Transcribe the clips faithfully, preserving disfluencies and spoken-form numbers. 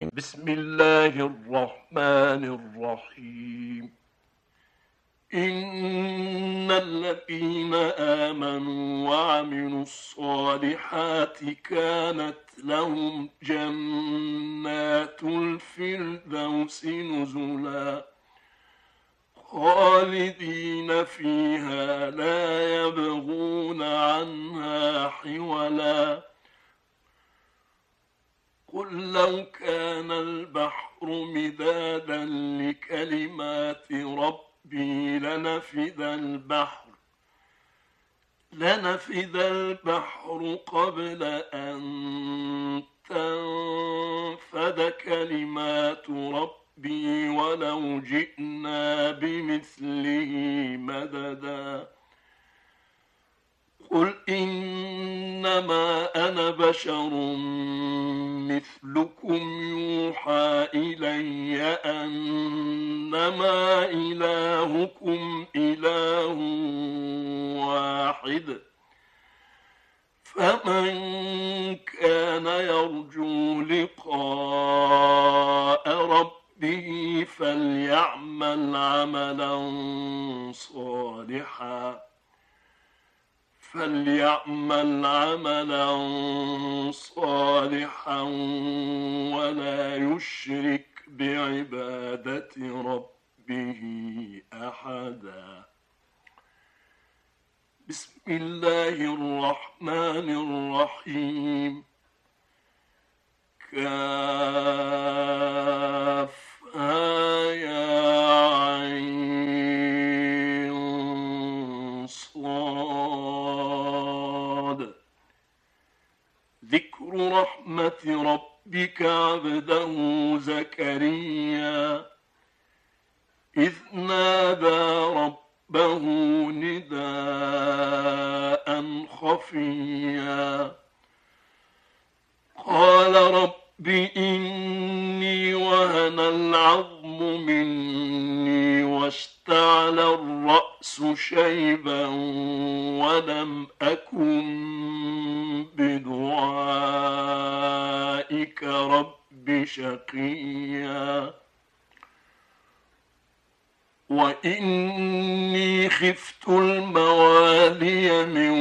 بسم الله الرحمن الرحيم. إن الذين آمنوا وعملوا الصالحات كانت لهم جنات الفردوس نزلا خالدين فيها لا يبغون عنها حولا. قل لو كان البحر مدادا لكلمات ربي لنفذ البحر لنفذ البحر قبل أن تنفذ كلمات ربي ولو جئنا بمثله مددا. قل إنما أنا بشر مثلكم يوحى إلي أنما إلهكم إله واحد، فمن كان يرجو لقاء ربه فليعمل عملا صالحا فليعمل عملا صالحا ولا يشرك بعبادة ربه أحدا. بسم الله الرحمن الرحيم. كافها يا عين صاد. ذكر رحمة ربك عبده زكريا إذ نادى ربه نداء خفيا قال رب إني وهن العظم مني واشتعل الرأس شيبا ولم أكن بدعائك رب شقيا وإني خفت الموالي من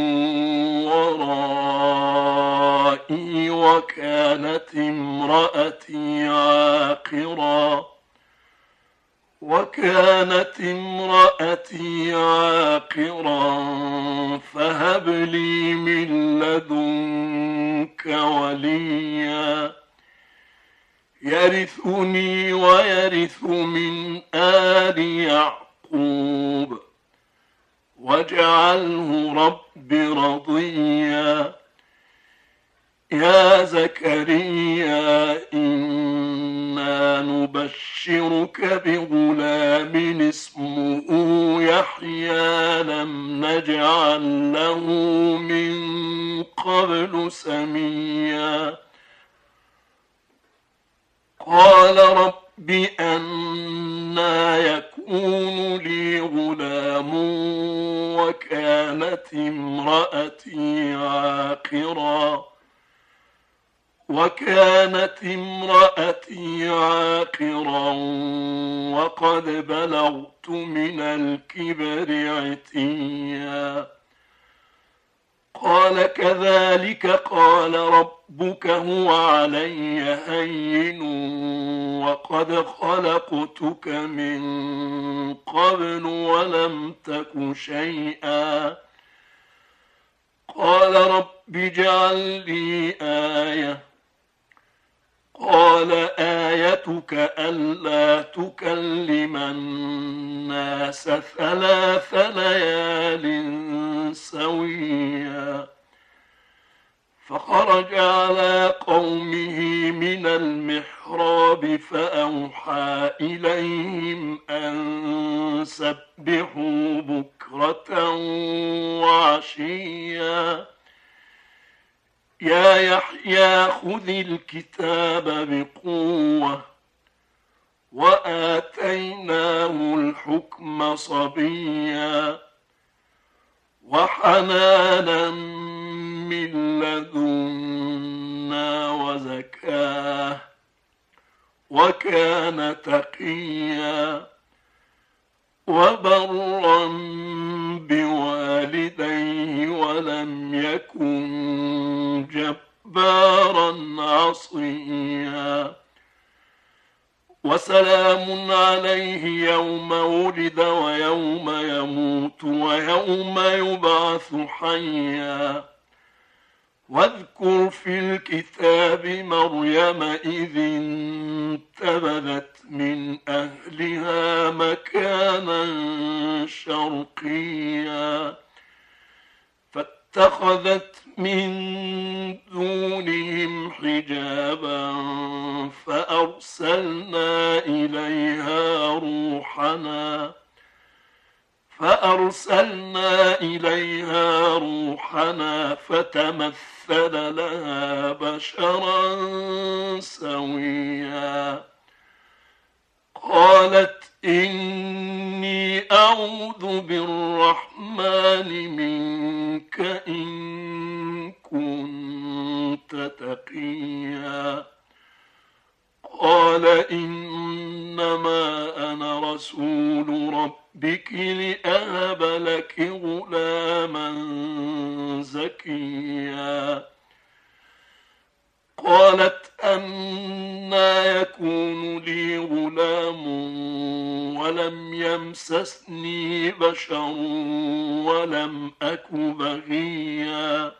ورائي وكانت امرأتي عاقرا وكانت امرأتي عاقرا فهب لي من لدنك وليا يرثني ويرث من آل يعقوب واجعله رب رضيا. يا زكريا إنا نبشرك بغلام اسمه يحيى لم نجعل له من قبل سميا قال رب أنى يكون لي غلام وكانت امرأتي عاقرا وكانت امرأتي عاقرا وقد بلغت من الكبر عتيا قال كذلك قال ربك هو علي هين وقد خلقتك من قبل ولم تك شيئا قال رب اجعل لي آية قال آيتك ألا تكلم الناس ثلاث ليال سويا فخرج على قومه من المحراب فأوحى إليهم أن سبحوا بكرة وعشيا يا يحيى خذ الكتاب بقوة وآتيناه الحكم صبيا وحنانا من لدنا وزكاة وكان تقيا وبرا بوالديه ولم يكن جبارا عصيا وسلام عليه يوم ولد ويوم يموت ويوم يبعث حيا واذكر في الكتاب مريم إذ انتبذت من أهلها مكانا شرقيا فاتخذت من دونهم حجابا فأرسلنا إليها روحنا فأرسلنا إليها روحنا فتمثل لها بشرا سويا قالت إني أعوذ بالرحمن منك إن كنت تقيا قال إنما أنا رسول ربك لأهب لك غلاما زكيا قالت أنى يكون لي غلام ولم يمسسني بشر ولم أك بغيا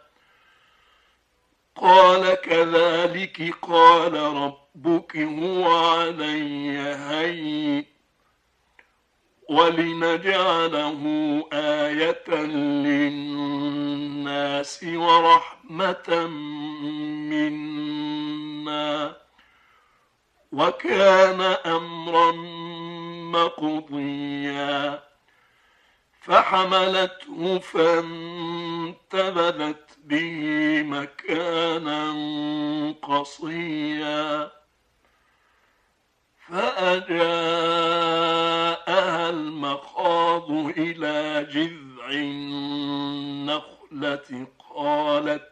قال كذلك قال ربك هو علي هين ولنجعله آية للناس ورحمة منا وكان أمرا مقضيا فحملته فانتبذت به مكانا قصيا فأجاءها المخاض إلى جذع النخلة قالت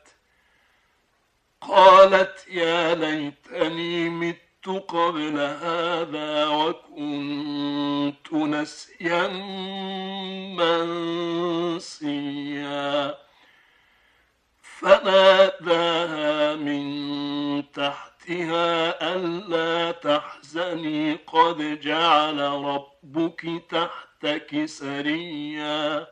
قالت يا ليتني مت قبل هذا وكنت نسيا منسيا فناداها من تحتها ألا تحزني قد جعل ربك تحتك سريا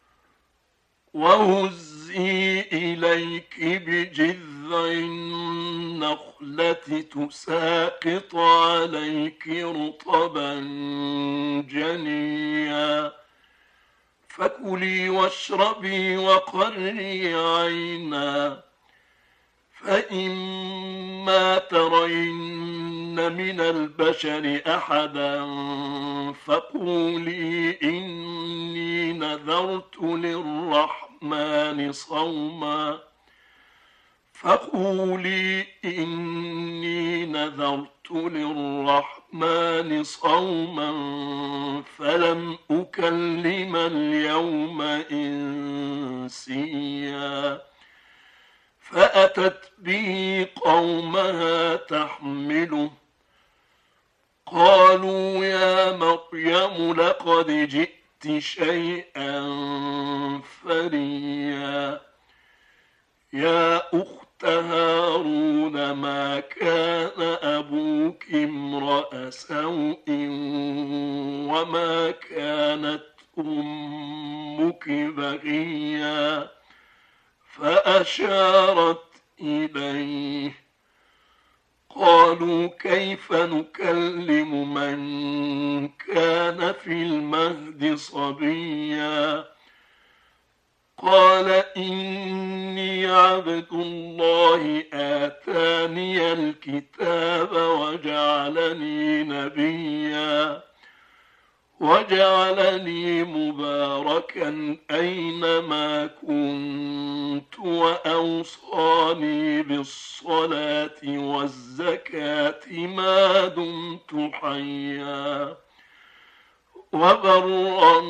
وهزي إليك بجذع النخلة تساقط عليك رطبا جنيا فكلي واشربي وقري عينا فإما ترين من البشر أحدا فقولي إني نذرت للرحمن صوما فقولي إني نذرت للرحمن صوما فلم أكلم اليوم إنسيا فأتت به قومها تحمله قالوا يا مريم لقد جئت شيئا فريا يا أخت هارون ما كان أبوك امرأ سوء وما كانت أمك بغيا فأشارت إليه قالوا كيف نكلم من كان في المهد صبيا قال إني عبد الله آتاني الكتاب وجعلني نبيا وجعلني مباركا أينما كنت وأوصاني بالصلاة والزكاة ما دمت حيا وبرا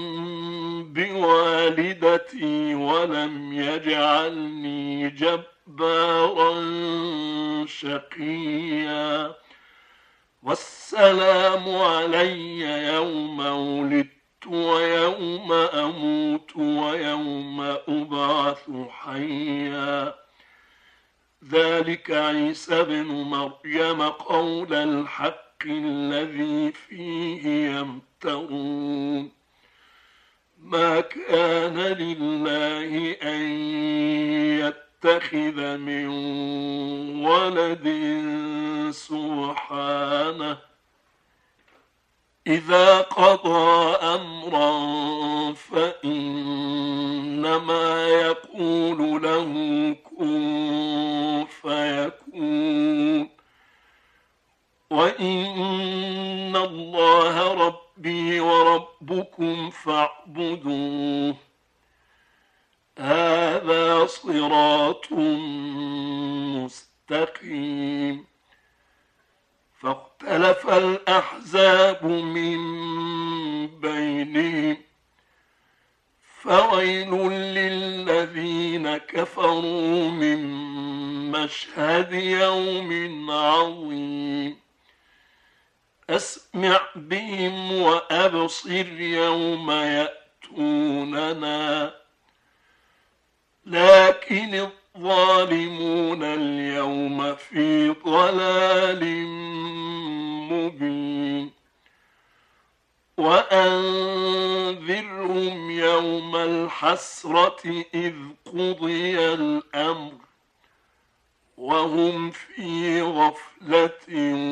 بوالدتي ولم يجعلني جبارا شقيا والسلام علي يوم ولدت ويوم أموت ويوم أبعث حيا. ذلك عيسى بن مريم قول الحق الذي فيه يمترون. ما كان لله أن يتخذ من ولد سبحانه، إذا قضى أمرا فإنما يقول له كن فيكون. وإن الله ربي وربكم فاعبدوه، هذا صراط مستقيم. فاختلف الأحزاب من بينهم، فويل للذين كفروا من مشهد يوم عظيم. أسمع بهم وأبصر يوم يأتوننا، لكن الظالمون اليوم في ضلال مبين. وأنذرهم يوم الحسرة إذ قضي الأمر وهم في غفلة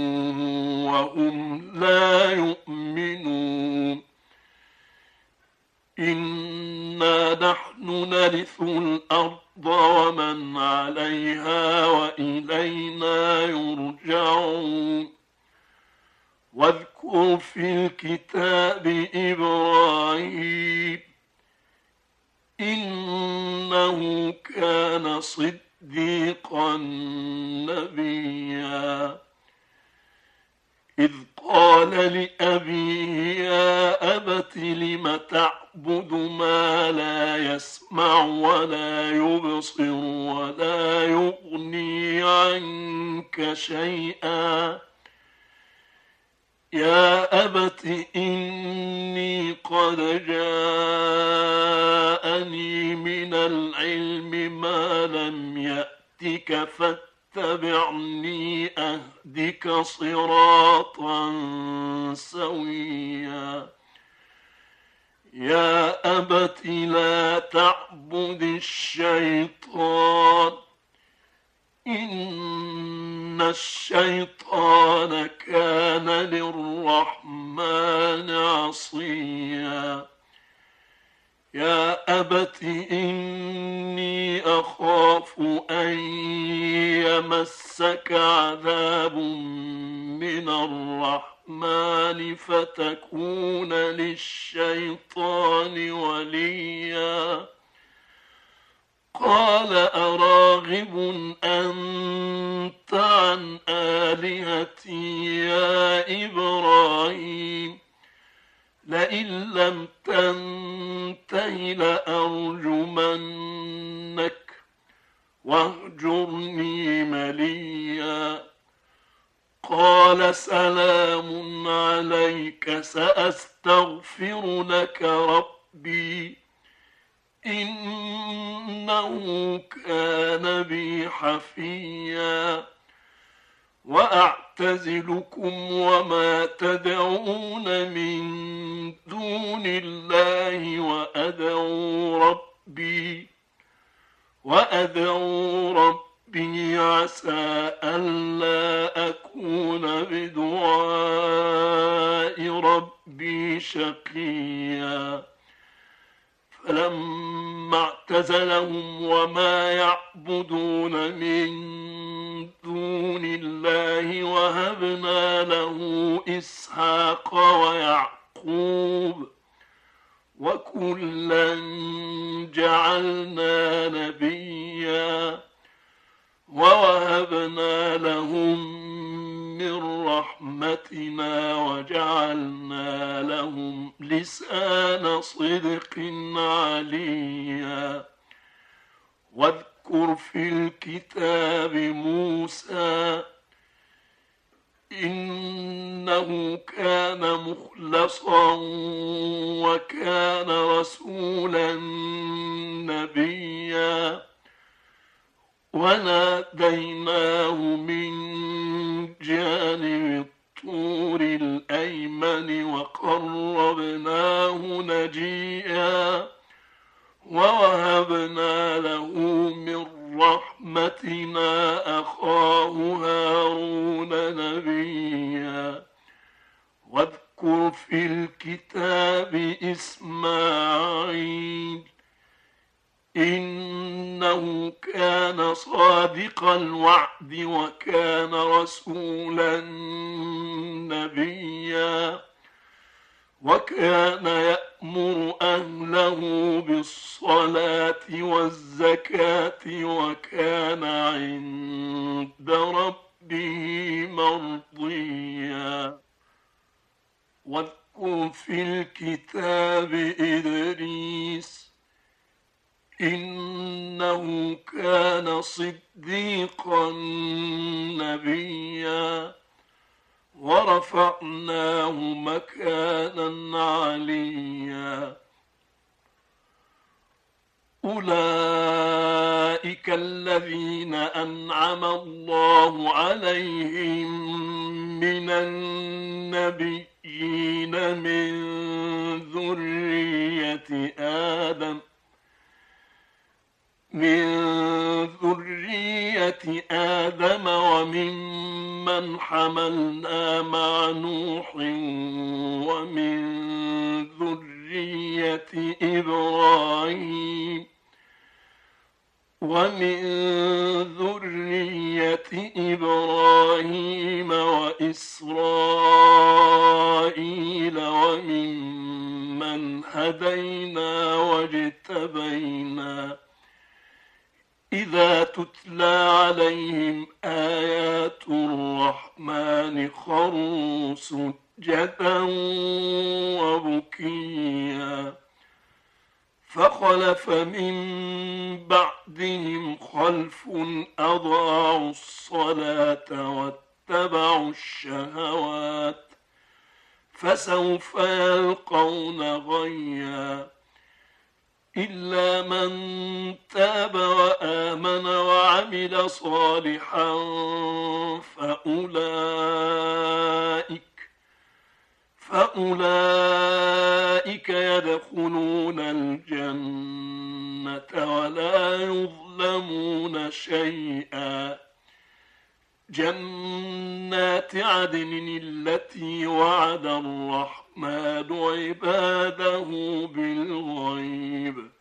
وهم لا يؤمنون. إنا نحن نرث الأرض ومن عليها وإلينا يرجعون. واذكر في الكتاب إبراهيم إنه كان صديقا نبيا، إذ قال لأبيه يا أبت لم تعبد ما لا يسمع ولا يبصر ولا يغني عنك شيئا. يا أبت إني قد جاءني من العلم ما لم يأتك فاتبعني أهدك صراطا سويا. يا أبت لا تعبد الشيطان إن الشيطان كان للرحمن عصيا. يا أبت إني أخاف أن يمسك عذاب من الرحمن فتكون للشيطان وليا. قال أراغب أنت عن آلهتي يا إبراهيم لئن لم تنته لأرجمنك واهجرني مليا. قال سلام عليك سأستغفر لك ربي إنه كان بي حفيا. وأعتزلكم وما تدعون من دون الله وأدعو ربي وأدعو ربي عسى ألا أكون بدعاء ربي شقيا. فلما اعتزلهم وما يعبدون من دون الله وهبنا له إسحاق ويعقوب وكلا جعلنا نبيا ووهبنا لهم من رحمتنا وجعلنا لهم لسان صدق عليا. واذكر في الكتاب موسى إنه كان مخلصا وكان رسولا نبيا وناديناه من جانب الطور الأيمن وقربناه نجيا ووهبنا له من رحمتنا أخاه هارون نبيا واذكر في الكتاب إسماعيل إنه كان صادق الوعد وكان رسولا نبيا وكان يأمر أهله بالصلاة والزكاة وكان عند ربه مرضيا واذكر في الكتاب إدريس إنه كان صديقا نبيا ورفعناه مكانا عليا أولئك الذين أنعم الله عليهم من النبيين من ذرية آدم من ذرية آدم وممن حملنا مع نوح ومن ذرية إبراهيم ومن ذرية إبراهيم وإسرائيل وممن هدينا واجتبينا إذا تتلى عليهم آيات الرحمن خروا سجدا وبكيا فخلف من بعدهم خلف أضاعوا الصلاة واتبعوا الشهوات فسوف يلقون غيا إلا من تاب وآمن وعمل صالحا فأولئك فأولئك يدخلون الجنة ولا يظلمون شيئا جنات عدن التي وعد الرحمن عباده بالغيب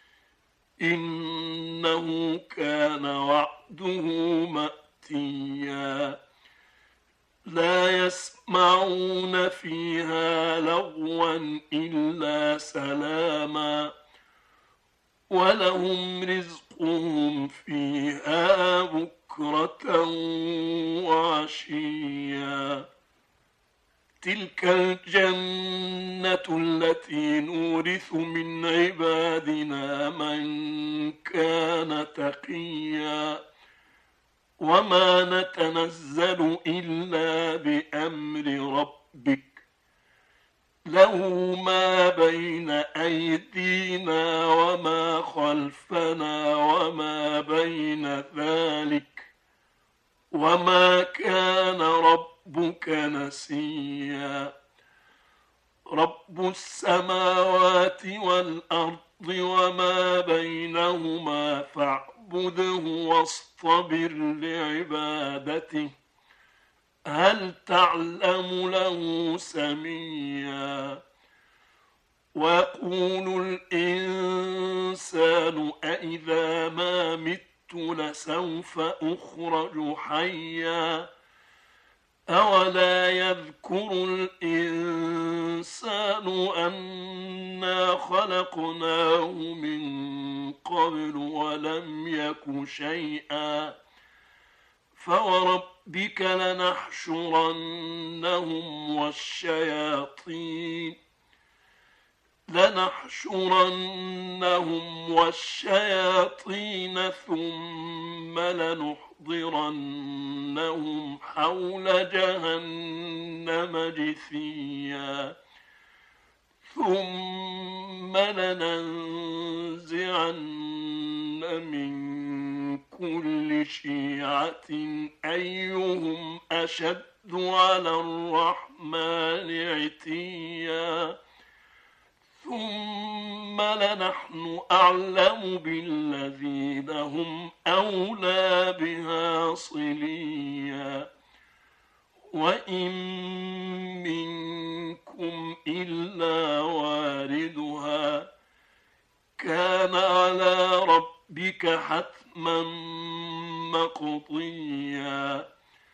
إنه كان وعده مأتيا لا يسمعون فيها لغوا إلا سلاما ولهم رزقهم فيها بكرة وعشيا تلك الجنة التي نورث من عبادنا من كان تقيا وما نتنزل إلا بأمر ربك له ما بين أيدينا وما خلفنا وما بين ذلك وما كان ربك نسيا رب السماوات والأرض وما بينهما فاعبده واصطبر لعبادته هل تعلم له سميا ويقول الإنسان أإذا ما مت لسوف أخرج حيا أولا يذكر الإنسان أنا خلقناه من قبل ولم يك شيئا فوربك لنحشرنهم والشياطين لنحشرنهم والشياطين ثم لنحضرنهم حول جهنم جثيا ثم لننزعن من كل شيعة أيهم أشد على الرحمن عتيا ثم لنحن أعلم بالذين هم أولى بها صليا وإن منكم إلا واردها كان على ربك حتما مقضيا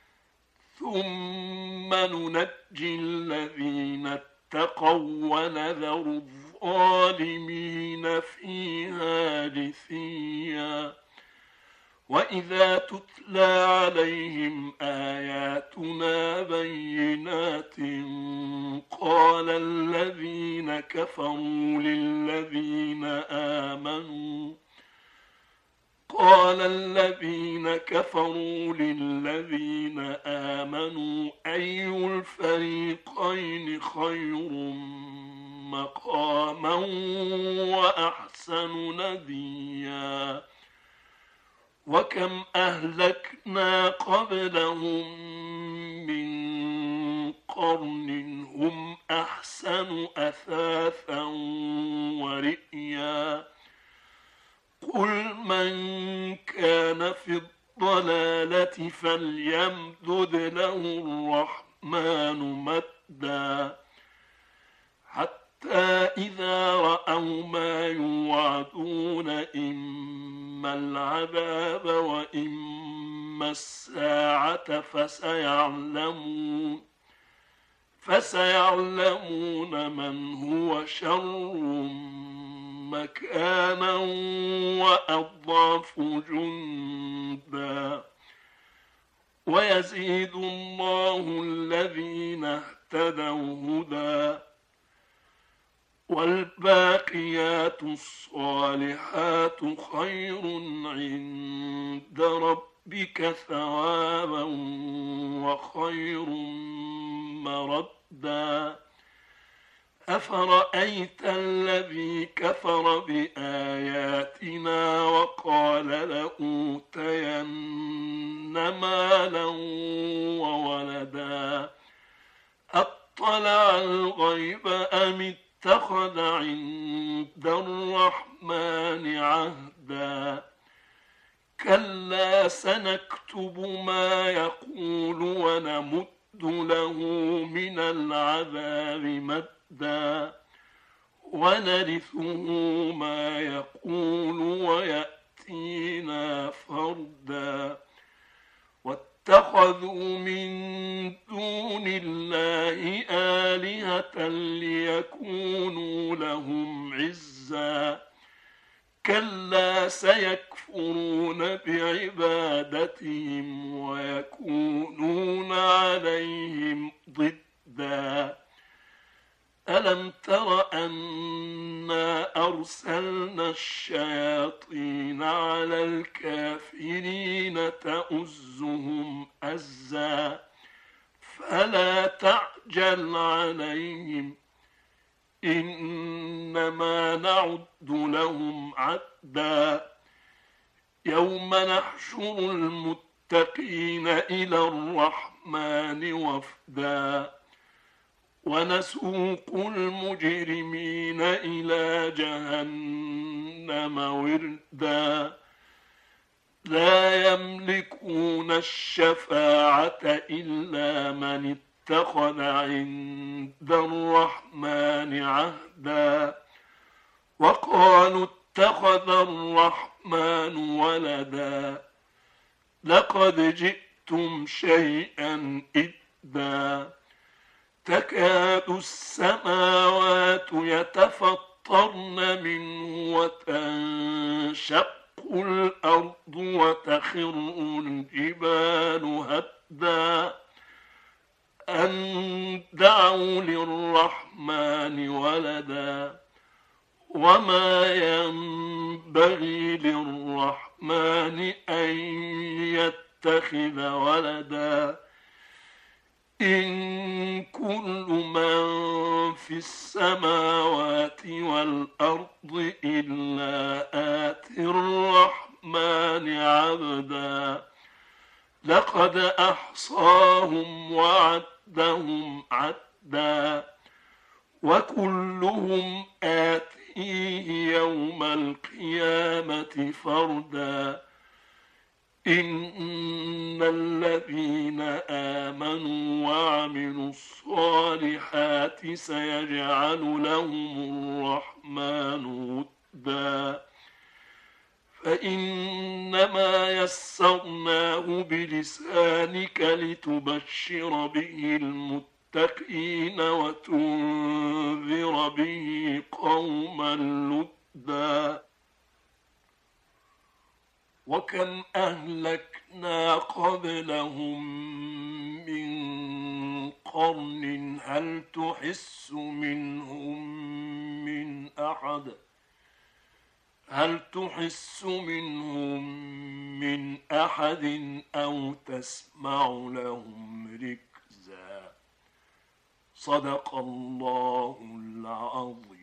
ثم ننجي الذين اتقوا ونذر الظالمين فيها جثيا وإذا تتلى عليهم آياتنا بينات قال الذين كفروا للذين آمنوا قال الذين كفروا للذين آمنوا أي الفريقين خير مقاما وأحسن نديا وكم أهلكنا قبلهم من قرن هم أحسن أثاثا ورئيا قل من كان في الضلالة فليمدد له الرحمن مدا حتى إذا رأوا ما يوعدون إما العذاب وإما الساعة فسيعلمون فسيعلمون من هو شر مكانا وأضعف جندا ويزيد الله الذين اهتدوا هدى والباقيات الصالحات خير عند ربك ثوابا وخير مردا أفرأيت الذي كفر بآياتنا وقال لأوتين مالا وولدا أطلع الغيب أم اتخذ عند الرحمن عهدا كلا سنكتب ما يقول ونمد له من العذاب مدا ونرثه ما يقول ويأتينا فردا واتخذوا من دون الله آلهة ليكونوا لهم عزا كلا سيكفرون بعبادتهم ويكونون عليهم ضدا ألم تر أنا أرسلنا الشياطين على الكافرين تؤزهم أزا فلا تعجل عليهم إنما نعد لهم عدا يوم نحشر المتقين إلى الرحمن وفدا ونسوق المجرمين إلى جهنم وردا لا يملكون الشفاعة إلا من اتخذ عند الرحمن عهدا وقالوا اتخذ الرحمن ولدا لقد جئتم شيئا إدا تكاد السماوات يتفطرن منه وتنشق الأرض وتخر الجبال هدا أن دعوا للرحمن ولدا وما ينبغي للرحمن أن يتخذ ولدا إن كل من في السماوات والأرض إلا آتي الرحمن عبدا لقد أحصاهم وعدهم عدا وكلهم آتيه يوم القيامة فردا إن الذين آمنوا وعملوا الصالحات سيجعل لهم الرحمن ودا فإنما يسرناه بلسانك لتبشر به المتقين وتنذر به قوما لدا وكم أهلكنا قبلهم من قرن هل تحس منهم من أحد هل تحس منهم من أحد أو تسمع لهم ركزا صدق الله العظيم.